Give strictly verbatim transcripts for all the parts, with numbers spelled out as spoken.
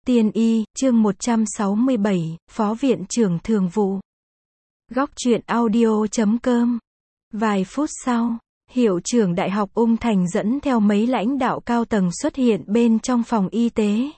Tiên y, chương một trăm sáu mươi bảy, Phó Viện trưởng Thường vụ. Góc truyện audio chấm com. Vài phút sau, hiệu trưởng Đại học Ung Thành dẫn theo mấy lãnh đạo cao tầng xuất hiện bên trong phòng y tế.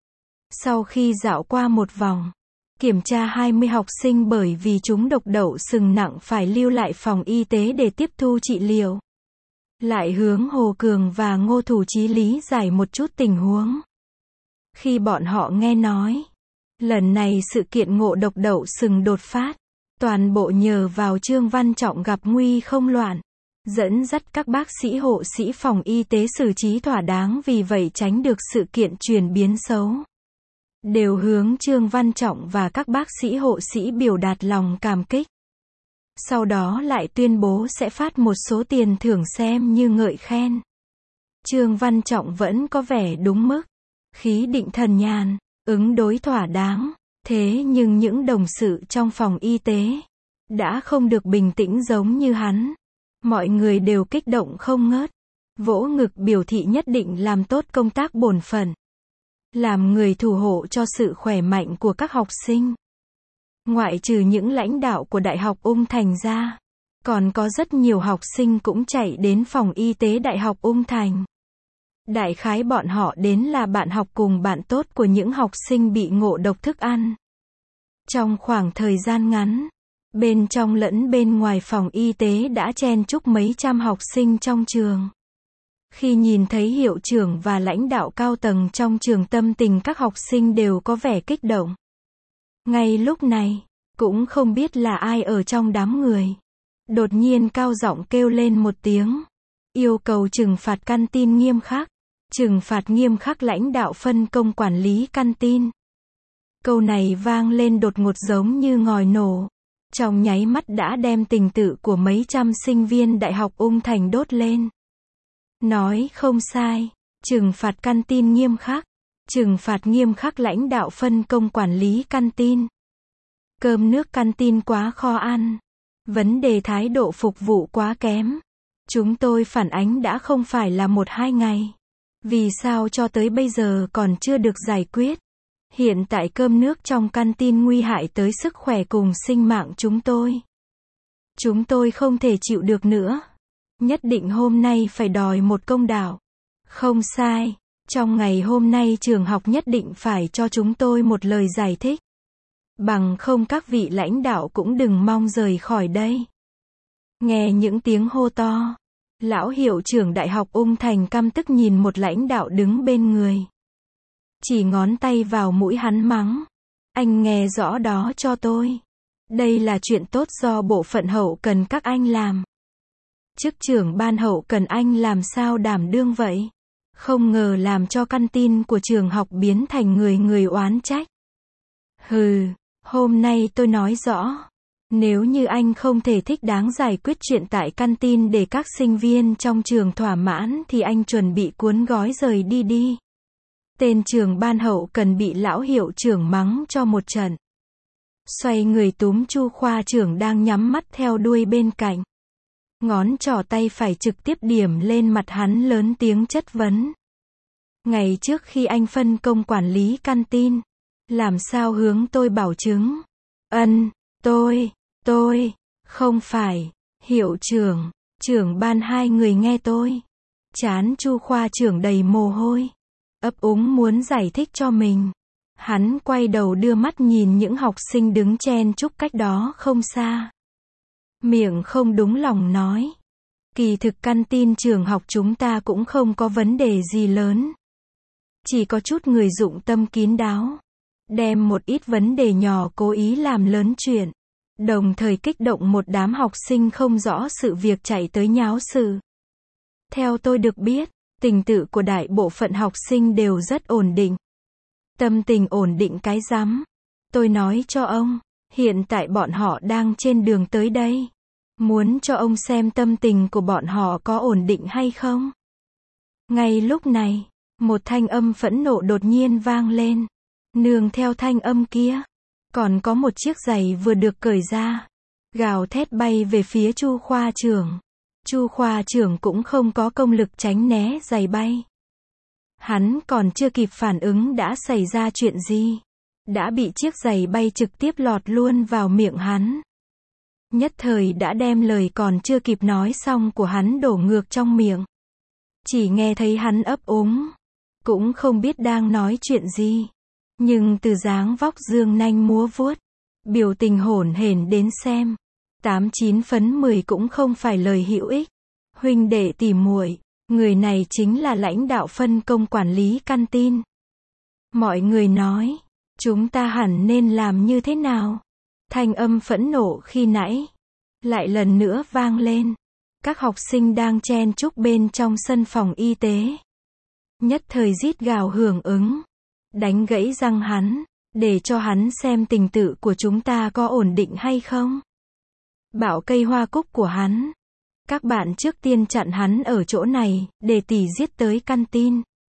Sau khi dạo qua một vòng, kiểm tra hai mươi học sinh bởi vì chúng độc đậu sừng nặng phải lưu lại phòng y tế để tiếp thu trị liệu. Lại hướng Hồ Cường và Ngô Thủ Chí lý giải một chút tình huống. Khi bọn họ nghe nói, lần này sự kiện ngộ độc đậu sừng đột phát, toàn bộ nhờ vào Trương Văn Trọng gặp nguy không loạn, dẫn dắt các bác sĩ hộ sĩ phòng y tế xử trí thỏa đáng, vì vậy tránh được sự kiện chuyển biến xấu. Đều hướng Trương Văn Trọng và các bác sĩ hộ sĩ biểu đạt lòng cảm kích. Sau đó lại tuyên bố sẽ phát một số tiền thưởng xem như ngợi khen. Trương Văn Trọng vẫn có vẻ đúng mức, khí định thần nhàn, ứng đối thỏa đáng. Thế nhưng những đồng sự trong phòng y tế đã không được bình tĩnh giống như hắn. Mọi người đều kích động không ngớt, vỗ ngực biểu thị nhất định làm tốt công tác bổn phận, làm người thủ hộ cho sự khỏe mạnh của các học sinh. Ngoại trừ những lãnh đạo của Đại học Ung Thành ra, còn có rất nhiều học sinh cũng chạy đến phòng y tế Đại học Ung Thành. Đại khái bọn họ đến là bạn học cùng bạn tốt của những học sinh bị ngộ độc thức ăn. Trong khoảng thời gian ngắn, bên trong lẫn bên ngoài phòng y tế đã chen chúc mấy trăm học sinh trong trường. Khi nhìn thấy hiệu trưởng và lãnh đạo cao tầng trong trường, tâm tình các học sinh đều có vẻ kích động. Ngay lúc này, cũng không biết là ai ở trong đám người, đột nhiên cao giọng kêu lên một tiếng, yêu cầu trừng phạt căn tin nghiêm khắc, trừng phạt nghiêm khắc lãnh đạo phân công quản lý căn tin. Câu này vang lên đột ngột giống như ngòi nổ, trong nháy mắt đã đem tình tự của mấy trăm sinh viên Đại học Ung Thành đốt lên. Nói không sai, trừng phạt căn tin nghiêm khắc, trừng phạt nghiêm khắc lãnh đạo phân công quản lý căn tin. Cơm nước căn tin quá khó ăn, vấn đề thái độ phục vụ quá kém. Chúng tôi phản ánh đã không phải là một hai ngày. Vì sao cho tới bây giờ còn chưa được giải quyết? Hiện tại cơm nước trong căn tin nguy hại tới sức khỏe cùng sinh mạng chúng tôi. Chúng tôi không thể chịu được nữa. Nhất định hôm nay phải đòi một công đạo. Không sai, trong ngày hôm nay trường học nhất định phải cho chúng tôi một lời giải thích. Bằng không các vị lãnh đạo cũng đừng mong rời khỏi đây. Nghe những tiếng hô to, lão hiệu trưởng Đại học Ung Thành căm tức nhìn một lãnh đạo đứng bên người. Chỉ ngón tay vào mũi hắn mắng. Anh nghe rõ đó cho tôi. Đây là chuyện tốt do bộ phận hậu cần các anh làm. Chức trưởng ban hậu cần anh làm sao đảm đương vậy? Không ngờ làm cho căn tin của trường học biến thành người người oán trách. Hừ, hôm nay tôi nói rõ. Nếu như anh không thể thích đáng giải quyết chuyện tại căn tin để các sinh viên trong trường thỏa mãn thì anh chuẩn bị cuốn gói rời đi đi. Tên trường ban hậu cần bị lão hiệu trưởng mắng cho một trận. Xoay người túm Chu khoa trưởng đang nhắm mắt theo đuôi bên cạnh. Ngón trỏ tay phải trực tiếp điểm lên mặt hắn, lớn tiếng chất vấn. Ngày trước khi anh phân công quản lý căn tin, làm sao hướng tôi bảo chứng? Ân, tôi, tôi, không phải, hiệu trưởng, trưởng ban hai người nghe tôi. Trán Chu khoa trưởng đầy mồ hôi, ấp úng muốn giải thích cho mình. Hắn quay đầu đưa mắt nhìn những học sinh đứng chen chúc cách đó không xa. Miệng không đúng lòng nói. Kỳ thực căn tin trường học chúng ta cũng không có vấn đề gì lớn. Chỉ có chút người dụng tâm kín đáo, đem một ít vấn đề nhỏ cố ý làm lớn chuyện. Đồng thời kích động một đám học sinh không rõ sự việc chạy tới nháo sự. Theo tôi được biết, tình tự của đại bộ phận học sinh đều rất ổn định. Tâm tình ổn định cái rắm. Tôi nói cho ông, hiện tại bọn họ đang trên đường tới đây. Muốn cho ông xem tâm tình của bọn họ có ổn định hay không. Ngay lúc này, một thanh âm phẫn nộ đột nhiên vang lên. Nương theo thanh âm kia, còn có một chiếc giày vừa được cởi ra, gào thét bay về phía Chu khoa trưởng. Chu khoa trưởng cũng không có công lực tránh né giày bay. Hắn còn chưa kịp phản ứng đã xảy ra chuyện gì. Đã bị chiếc giày bay trực tiếp lọt luôn vào miệng hắn. Nhất thời đã đem lời còn chưa kịp nói xong của hắn đổ ngược trong miệng. Chỉ nghe thấy hắn ấp úng. Cũng không biết đang nói chuyện gì. Nhưng từ dáng vóc dương nanh múa vuốt. Biểu tình hổn hển đến xem. Tám chín phấn mười cũng không phải lời hữu ích. Huynh đệ tỉ muội, người này chính là lãnh đạo phân công quản lý căn tin. Mọi người nói, chúng ta hẳn nên làm như thế nào? Thanh âm phẫn nộ khi nãy lại lần nữa vang lên. Các học sinh đang chen chúc bên trong sân phòng y tế. Nhất thời rít gào hưởng ứng. Đánh gãy răng hắn, để cho hắn xem tình tự của chúng ta có ổn định hay không. Bảo cây hoa cúc của hắn. Các bạn trước tiên chặn hắn ở chỗ này, để tỷ giết tới căn tin.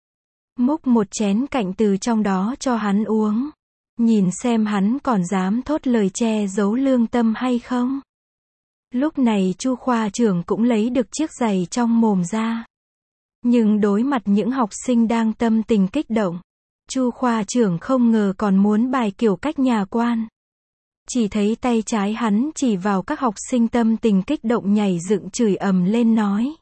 Múc một chén cạnh từ trong đó cho hắn uống. Nhìn xem hắn còn dám thốt lời che giấu lương tâm hay không. Lúc này Chu khoa trưởng cũng lấy được chiếc giày trong mồm ra. Nhưng đối mặt những học sinh đang tâm tình kích động, Chu khoa trưởng không ngờ còn muốn bài kiểu cách nhà quan. Chỉ thấy tay trái hắn chỉ vào các học sinh tâm tình kích động nhảy dựng chửi ầm lên nói.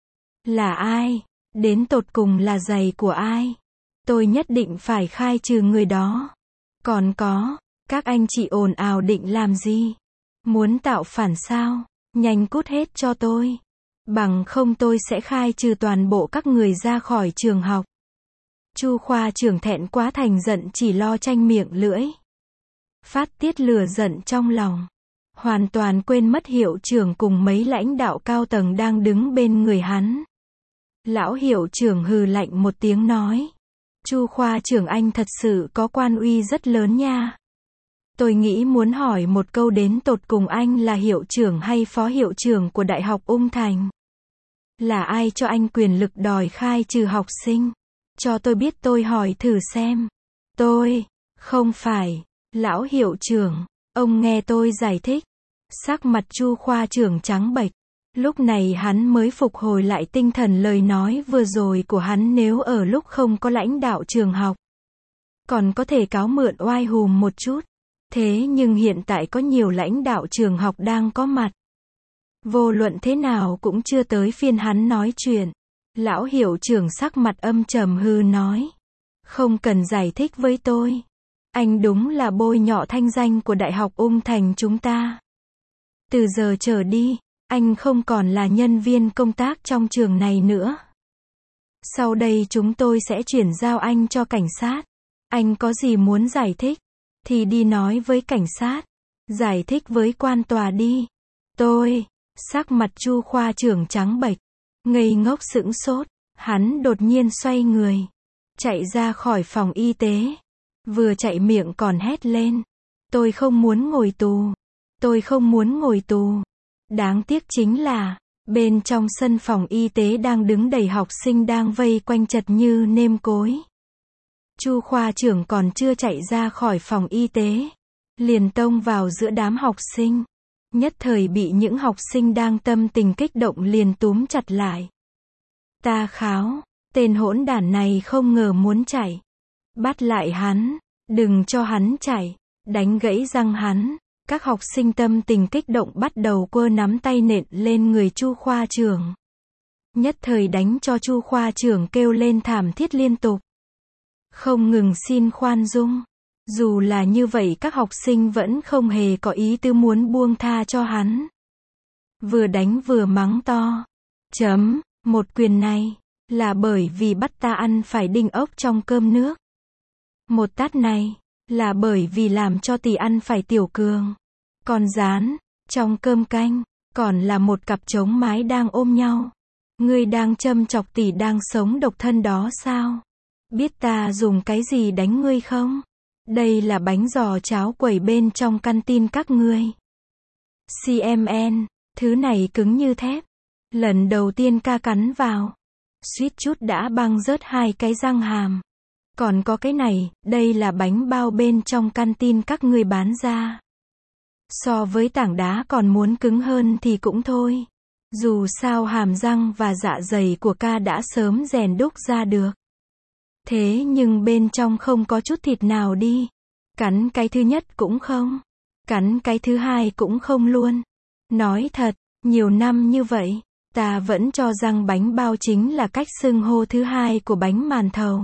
Là ai? Đến tột cùng là giày của ai? Tôi nhất định phải khai trừ người đó. Còn có, các anh chị ồn ào định làm gì? Muốn tạo phản sao? Nhanh cút hết cho tôi. Bằng không tôi sẽ khai trừ toàn bộ các người ra khỏi trường học. Chu khoa trưởng thẹn quá thành giận chỉ lo tranh miệng lưỡi. Phát tiết lửa giận trong lòng. Hoàn toàn quên mất hiệu trưởng cùng mấy lãnh đạo cao tầng đang đứng bên người hắn. Lão hiệu trưởng hừ lạnh một tiếng nói. Chu khoa trưởng anh thật sự có quan uy rất lớn nha. Tôi nghĩ muốn hỏi một câu đến tột cùng anh là hiệu trưởng hay phó hiệu trưởng của Đại học Ung Thành? Là ai cho anh quyền lực đòi khai trừ học sinh? Cho tôi biết tôi hỏi thử xem. Tôi, không phải, lão hiệu trưởng, ông nghe tôi giải thích. Sắc mặt Chu khoa trưởng trắng bệch. Lúc này hắn mới phục hồi lại tinh thần lời nói vừa rồi của hắn, nếu ở lúc không có lãnh đạo trường học. Còn có thể cáo mượn oai hùm một chút. Thế nhưng hiện tại có nhiều lãnh đạo trường học đang có mặt. Vô luận thế nào cũng chưa tới phiên hắn nói chuyện. Lão hiệu trưởng sắc mặt âm trầm hư nói. Không cần giải thích với tôi. Anh đúng là bôi nhọ thanh danh của Đại học Ung Thành chúng ta. Từ giờ trở đi, anh không còn là nhân viên công tác trong trường này nữa. Sau đây chúng tôi sẽ chuyển giao anh cho cảnh sát. Anh có gì muốn giải thích, thì đi nói với cảnh sát. Giải thích với quan tòa đi. Tôi, sắc mặt Chu khoa trưởng trắng bệch, ngây ngốc sững sốt. Hắn đột nhiên xoay người, chạy ra khỏi phòng y tế. Vừa chạy miệng còn hét lên. Tôi không muốn ngồi tù. Tôi không muốn ngồi tù. Đáng tiếc chính là, bên trong sân phòng y tế đang đứng đầy học sinh đang vây quanh chật như nêm cối. Chu khoa trưởng còn chưa chạy ra khỏi phòng y tế, liền tông vào giữa đám học sinh. Nhất thời bị những học sinh đang tâm tình kích động liền túm chặt lại. Ta kháo, tên hỗn đản này không ngờ muốn chạy. Bắt lại hắn, đừng cho hắn chạy, đánh gãy răng hắn. Các học sinh tâm tình kích động bắt đầu quơ nắm tay nện lên người Chu khoa trưởng. Nhất thời đánh cho Chu khoa trưởng kêu lên thảm thiết liên tục. Không ngừng xin khoan dung. Dù là như vậy các học sinh vẫn không hề có ý tư muốn buông tha cho hắn. Vừa đánh vừa mắng to. Chấm, một quyền này, là bởi vì bắt ta ăn phải đinh ốc trong cơm nước. Một tát này, là bởi vì làm cho tỷ ăn phải tiểu cường. Con rán, trong cơm canh, còn là một cặp trống mái đang ôm nhau. Ngươi đang châm chọc tỷ đang sống độc thân đó sao? Biết ta dùng cái gì đánh ngươi không? Đây là bánh giò cháo quẩy bên trong căn tin các ngươi. xê em en, thứ này cứng như thép. Lần đầu tiên ca cắn vào, suýt chút đã băng rớt hai cái răng hàm. Còn có cái này, đây là bánh bao bên trong căn tin các ngươi bán ra. So với tảng đá còn muốn cứng hơn thì cũng thôi. Dù sao hàm răng và dạ dày của ca đã sớm rèn đúc ra được. Thế nhưng bên trong không có chút thịt nào đi. Cắn cái thứ nhất cũng không. Cắn cái thứ hai cũng không luôn. Nói thật, nhiều năm như vậy, ta vẫn cho rằng bánh bao chính là cách xưng hô thứ hai của bánh màn thầu.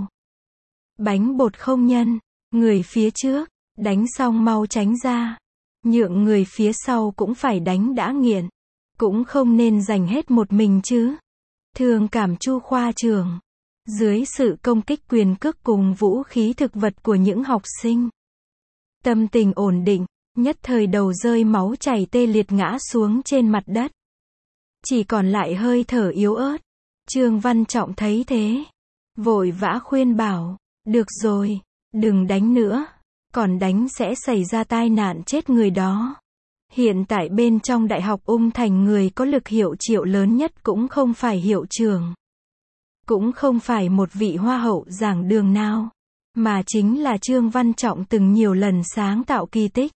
Bánh bột không nhân, người phía trước, đánh xong mau tránh ra. Nhượng người phía sau cũng phải đánh đã nghiện. Cũng không nên dành hết một mình chứ. Thường cảm Chu khoa trưởng. Dưới sự công kích quyền cước cùng vũ khí thực vật của những học sinh. Tâm tình ổn định, nhất thời đầu rơi máu chảy tê liệt ngã xuống trên mặt đất. Chỉ còn lại hơi thở yếu ớt. Trương Văn Trọng thấy thế. Vội vã khuyên bảo, được rồi, đừng đánh nữa. Còn đánh sẽ xảy ra tai nạn chết người đó. Hiện tại bên trong Đại học Ung Thành người có lực hiệu triệu lớn nhất cũng không phải hiệu trưởng. Cũng không phải một vị hoa hậu giảng đường nào. Mà chính là Trương Văn Trọng từng nhiều lần sáng tạo kỳ tích.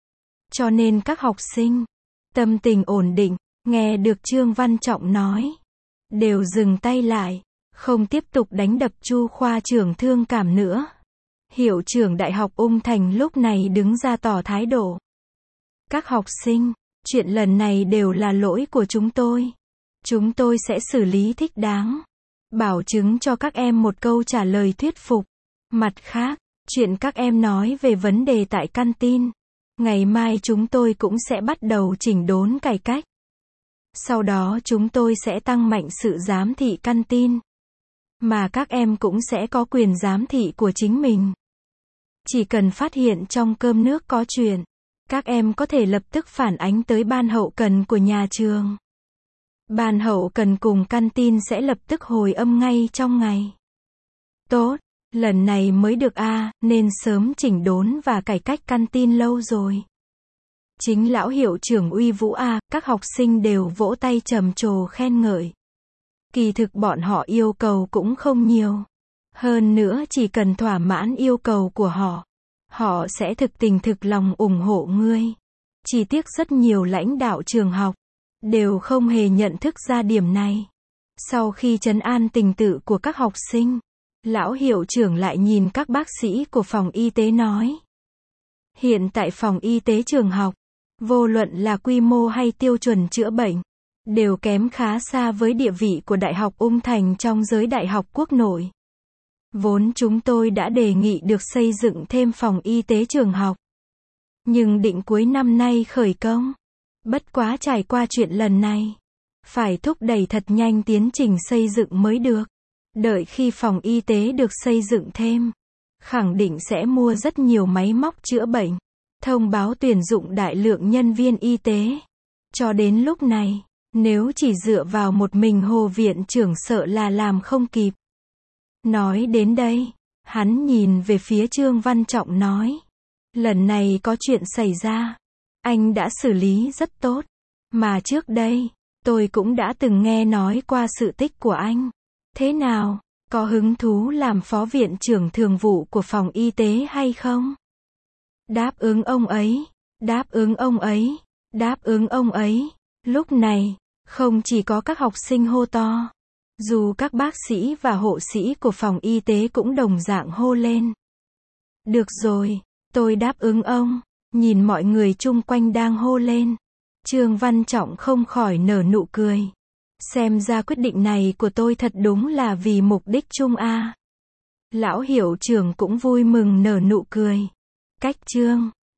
Cho nên các học sinh, tâm tình ổn định, nghe được Trương Văn Trọng nói. Đều dừng tay lại, không tiếp tục đánh đập Chu khoa trưởng thương cảm nữa. Hiệu trưởng Đại học Ung Thành lúc này đứng ra tỏ thái độ. Các học sinh, chuyện lần này đều là lỗi của chúng tôi. Chúng tôi sẽ xử lý thích đáng. Bảo chứng cho các em một câu trả lời thuyết phục. Mặt khác, chuyện các em nói về vấn đề tại căn tin. Ngày mai chúng tôi cũng sẽ bắt đầu chỉnh đốn cải cách. Sau đó chúng tôi sẽ tăng mạnh sự giám thị căn tin. Mà các em cũng sẽ có quyền giám thị của chính mình. Chỉ cần phát hiện trong cơm nước có chuyện, các em có thể lập tức phản ánh tới ban hậu cần của nhà trường. Ban hậu cần cùng căn tin sẽ lập tức hồi âm ngay trong ngày. Tốt, lần này mới được a, à, nên sớm chỉnh đốn và cải cách căn tin lâu rồi. Chính lão hiệu trưởng uy vũ a, à, các học sinh đều vỗ tay trầm trồ khen ngợi. Kỳ thực bọn họ yêu cầu cũng không nhiều. Hơn nữa chỉ cần thỏa mãn yêu cầu của họ, họ sẽ thực tình thực lòng ủng hộ ngươi. Chỉ tiếc rất nhiều lãnh đạo trường học đều không hề nhận thức ra điểm này. Sau khi trấn an tình tự của các học sinh, lão hiệu trưởng lại nhìn các bác sĩ của phòng y tế nói. Hiện tại phòng y tế trường học, vô luận là quy mô hay tiêu chuẩn chữa bệnh, đều kém khá xa với địa vị của Đại học Ung Thành trong giới đại học quốc nội. Vốn chúng tôi đã đề nghị được xây dựng thêm phòng y tế trường học. Nhưng định cuối năm nay khởi công. Bất quá trải qua chuyện lần này, phải thúc đẩy thật nhanh tiến trình xây dựng mới được. Đợi khi phòng y tế được xây dựng thêm, khẳng định sẽ mua rất nhiều máy móc chữa bệnh, thông báo tuyển dụng đại lượng nhân viên y tế. Cho đến lúc này, nếu chỉ dựa vào một mình Hồ viện trưởng sợ là làm không kịp. Nói đến đây, hắn nhìn về phía Trương Văn Trọng nói. Lần này có chuyện xảy ra. Anh đã xử lý rất tốt. Mà trước đây, tôi cũng đã từng nghe nói qua sự tích của anh. Thế nào, có hứng thú làm phó viện trưởng thường vụ của phòng y tế hay không? Đáp ứng ông ấy, đáp ứng ông ấy, đáp ứng ông ấy. Lúc này, không chỉ có các học sinh hô to. Dù các bác sĩ và hộ sĩ của phòng y tế cũng đồng dạng hô lên. Được rồi, tôi đáp ứng ông. Nhìn mọi người chung quanh đang hô lên. Trương Văn Trọng không khỏi nở nụ cười. Xem ra quyết định này của tôi thật đúng là vì mục đích chung a. Lão hiệu trưởng cũng vui mừng nở nụ cười. Cách Trương